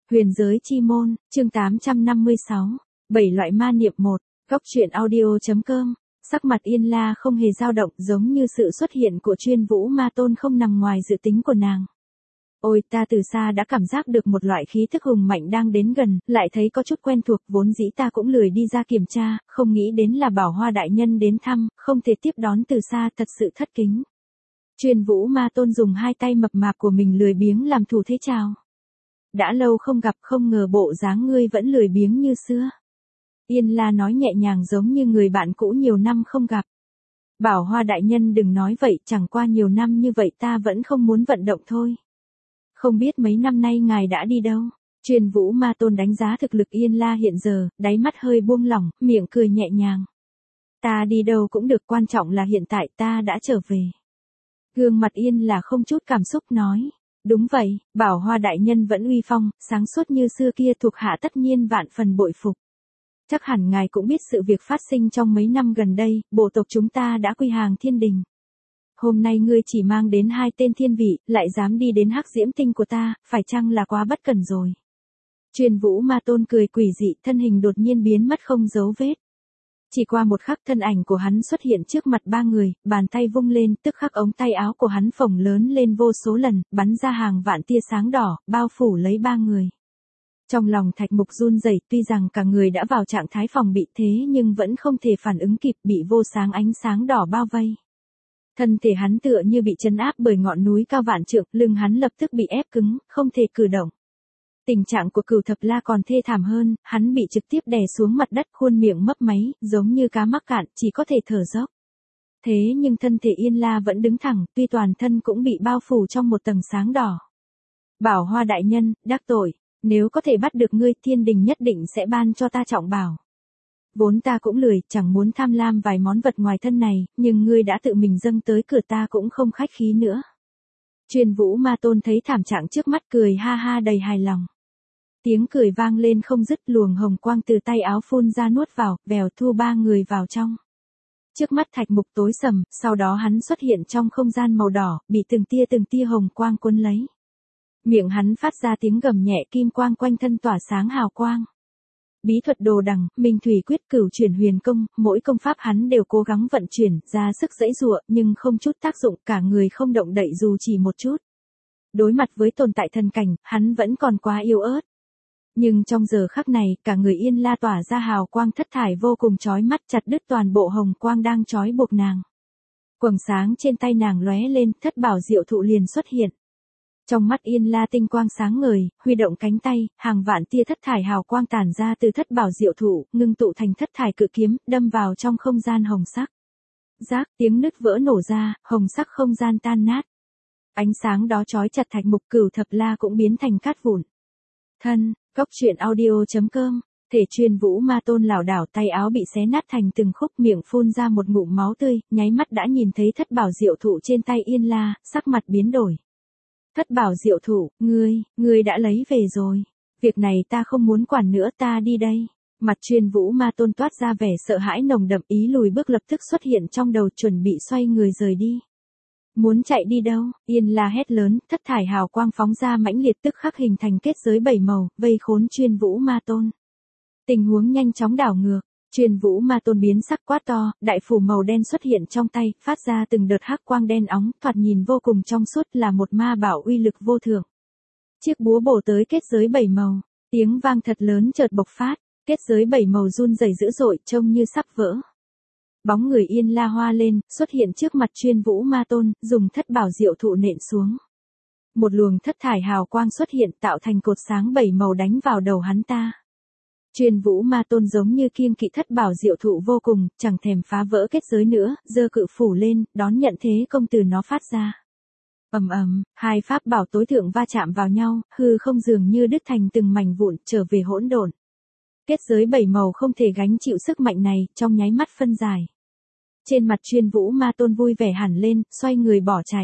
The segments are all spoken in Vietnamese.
Huyền giới chi môn, chương 856, 7 loại ma niệm 1, góc truyện audio.com. Sắc mặt Yên La không hề dao động, giống như sự xuất hiện của Chuyên Vũ Ma Tôn không nằm ngoài dự tính của nàng. Ôi, ta từ xa đã cảm giác được một loại khí thức hùng mạnh đang đến gần, lại thấy có chút quen thuộc, vốn dĩ ta cũng lười đi ra kiểm tra, không nghĩ đến là Bảo Hoa đại nhân đến thăm, không thể tiếp đón từ xa, thật sự thất kính. Chuyên Vũ Ma Tôn dùng hai tay mập mạp của mình lười biếng làm thủ thế chào. Đã lâu không gặp, không ngờ bộ dáng ngươi vẫn lười biếng như xưa. Yên La nói nhẹ nhàng giống như người bạn cũ nhiều năm không gặp. Bảo Hoa đại nhân đừng nói vậy, chẳng qua nhiều năm như vậy ta vẫn không muốn vận động thôi. Không biết mấy năm nay ngài đã đi đâu? Chuyên Vũ Ma Tôn đánh giá thực lực Yên La hiện giờ, đáy mắt hơi buông lỏng, miệng cười nhẹ nhàng. Ta đi đâu cũng được, quan trọng là hiện tại ta đã trở về. Gương mặt Yên là không chút cảm xúc nói. Đúng vậy, Bảo Hoa đại nhân vẫn uy phong, sáng suốt như xưa kia, thuộc hạ tất nhiên vạn phần bội phục. Chắc hẳn ngài cũng biết sự việc phát sinh trong mấy năm gần đây, bộ tộc chúng ta đã quy hàng thiên đình. Hôm nay ngươi chỉ mang đến 2 tên thiên vị, lại dám đi đến Hắc Diễm Tinh của ta, phải chăng là quá bất cẩn rồi? Chuyên Vũ Ma Tôn cười quỷ dị, thân hình đột nhiên biến mất không dấu vết. Chỉ qua một khắc thân ảnh của hắn xuất hiện trước mặt 3 người, bàn tay vung lên, tức khắc ống tay áo của hắn phồng lớn lên vô số lần, bắn ra hàng vạn tia sáng đỏ, bao phủ lấy 3 người. Trong lòng Thạch Mục run rẩy, tuy rằng cả người đã vào trạng thái phòng bị thế nhưng vẫn không thể phản ứng kịp, bị vô sáng ánh sáng đỏ bao vây. Thân thể hắn tựa như bị trấn áp bởi ngọn núi cao vạn trượng, lưng hắn lập tức bị ép cứng, không thể cử động. Tình trạng của Cửu Thập La còn thê thảm hơn, hắn bị trực tiếp đè xuống mặt đất, khuôn miệng mấp máy, giống như cá mắc cạn, chỉ có thể thở dốc. Thế nhưng thân thể Yên La vẫn đứng thẳng, tuy toàn thân cũng bị bao phủ trong một tầng sáng đỏ. Bảo Hoa đại nhân, đắc tội, nếu có thể bắt được ngươi, thiên đình nhất định sẽ ban cho ta trọng bảo. Vốn ta cũng lười, chẳng muốn tham lam vài món vật ngoài thân này, nhưng ngươi đã tự mình dâng tới cửa, ta cũng không khách khí nữa. Chuyên Vũ Ma Tôn thấy thảm trạng trước mắt, cười ha ha đầy hài lòng. Tiếng cười vang lên không dứt, luồng hồng quang từ tay áo phun ra nuốt vào, vèo thu 3 người vào trong. Trước mắt Thạch Mục tối sầm, sau đó hắn xuất hiện trong không gian màu đỏ, bị từng tia hồng quang cuốn lấy. Miệng hắn phát ra tiếng gầm nhẹ, kim quang quanh thân tỏa sáng hào quang. Bí thuật đồ đằng, Minh Thủy Quyết, Cửu Chuyển Huyền Công, mỗi công pháp hắn đều cố gắng vận chuyển, ra sức giãy giụa, nhưng không chút tác dụng, cả người không động đậy dù chỉ một chút. Đối mặt với tồn tại thần cảnh, hắn vẫn còn quá yếu ớt. Nhưng trong giờ khắc này, cả người Yên La tỏa ra hào quang thất thải vô cùng chói mắt, chặt đứt toàn bộ hồng quang đang trói buộc nàng. Quầng sáng trên tay nàng lóe lên, thất bảo diệu thụ liền xuất hiện. Trong mắt Yên La tinh quang sáng ngời, huy động cánh tay, hàng vạn tia thất thải hào quang tản ra từ thất bảo diệu thụ, ngưng tụ thành thất thải cự kiếm, đâm vào trong không gian hồng sắc. Rác, tiếng nứt vỡ nổ ra, hồng sắc không gian tan nát. Ánh sáng đó trói chặt Thạch Mục, Cửu Thập La cũng biến thành cát vụn. Thân, góc truyện audio.com. Thể Chuyên Vũ Ma Tôn lảo đảo, tay áo bị xé nát thành từng khúc, miệng phun ra một ngụm máu tươi, nháy mắt đã nhìn thấy thất bảo diệu thụ trên tay Yên La, sắc mặt biến đổi. Thất bảo diệu thụ, ngươi đã lấy về rồi. Việc này ta không muốn quản nữa, ta đi đây. Mặt Chuyên Vũ Ma Tôn toát ra vẻ sợ hãi nồng đậm, ý lùi bước lập tức xuất hiện trong đầu, chuẩn bị xoay người rời đi. Muốn chạy đi đâu? Yên La hét lớn, thất thải hào quang phóng ra mãnh liệt, tức khắc hình thành kết giới 7 màu, vây khốn Chuyên Vũ Ma Tôn. Tình huống nhanh chóng đảo ngược. Chuyên Vũ Ma Tôn biến sắc quát to, đại phủ màu đen xuất hiện trong tay, phát ra từng đợt hắc quang đen óng, thoạt nhìn vô cùng trong suốt, là một ma bảo uy lực vô thượng. Chiếc búa bổ tới kết giới 7 màu, tiếng vang thật lớn chợt bộc phát, kết giới 7 màu run rẩy dữ dội, trông như sắp vỡ. Bóng người Yên La hoa lên, xuất hiện trước mặt Chuyên Vũ Ma Tôn, dùng thất bảo diệu thụ nện xuống. Một luồng thất thải hào quang xuất hiện, tạo thành cột sáng 7 màu đánh vào đầu hắn ta. Chuyên Vũ Ma Tôn giống như kiêng kỵ thất bảo diệu thụ vô cùng, chẳng thèm phá vỡ kết giới nữa, giơ cự phủ lên, đón nhận thế công từ nó phát ra. Ầm ầm, hai pháp bảo tối thượng va chạm vào nhau, hư không dường như đứt thành từng mảnh vụn, trở về hỗn độn. Kết giới 7 màu không thể gánh chịu sức mạnh này, trong nháy mắt phân giải. Trên mặt Chuyên Vũ Ma Tôn vui vẻ hẳn lên, xoay người bỏ chạy.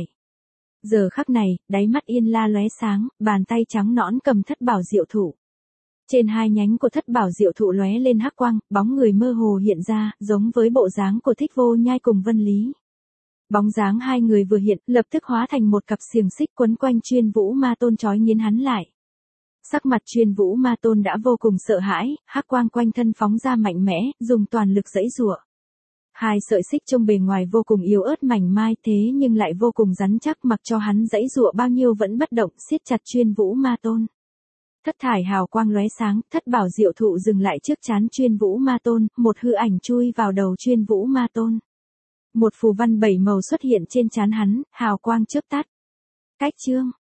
Giờ khắc này, đáy mắt Yên La lóe sáng, bàn tay trắng nõn cầm thất bảo diệu thụ. Trên hai nhánh của thất bảo diệu thụ lóe lên hắc quang, bóng người mơ hồ hiện ra, giống với bộ dáng của Thích Vô Nhai cùng Vân Lý. Bóng dáng hai người vừa hiện, lập tức hóa thành một cặp xiềng xích quấn quanh Chuyên Vũ Ma Tôn trói nghiến hắn lại. Sắc mặt Chuyên Vũ Ma Tôn đã vô cùng sợ hãi, hắc quang quanh thân phóng ra mạnh mẽ, dùng toàn lực giãy giụa. Hai sợi xích trông bề ngoài vô cùng yếu ớt mảnh mai thế nhưng lại vô cùng rắn chắc, mặc cho hắn giãy giụa bao nhiêu vẫn bất động, siết chặt Chuyên Vũ Ma Tôn. Thất thải hào quang lóe sáng, thất bảo diệu thụ dừng lại trước trán Chuyên Vũ Ma Tôn, một hư ảnh chui vào đầu Chuyên Vũ Ma Tôn. Một phù văn 7 màu xuất hiện trên trán hắn, hào quang chớp tắt. Cách chương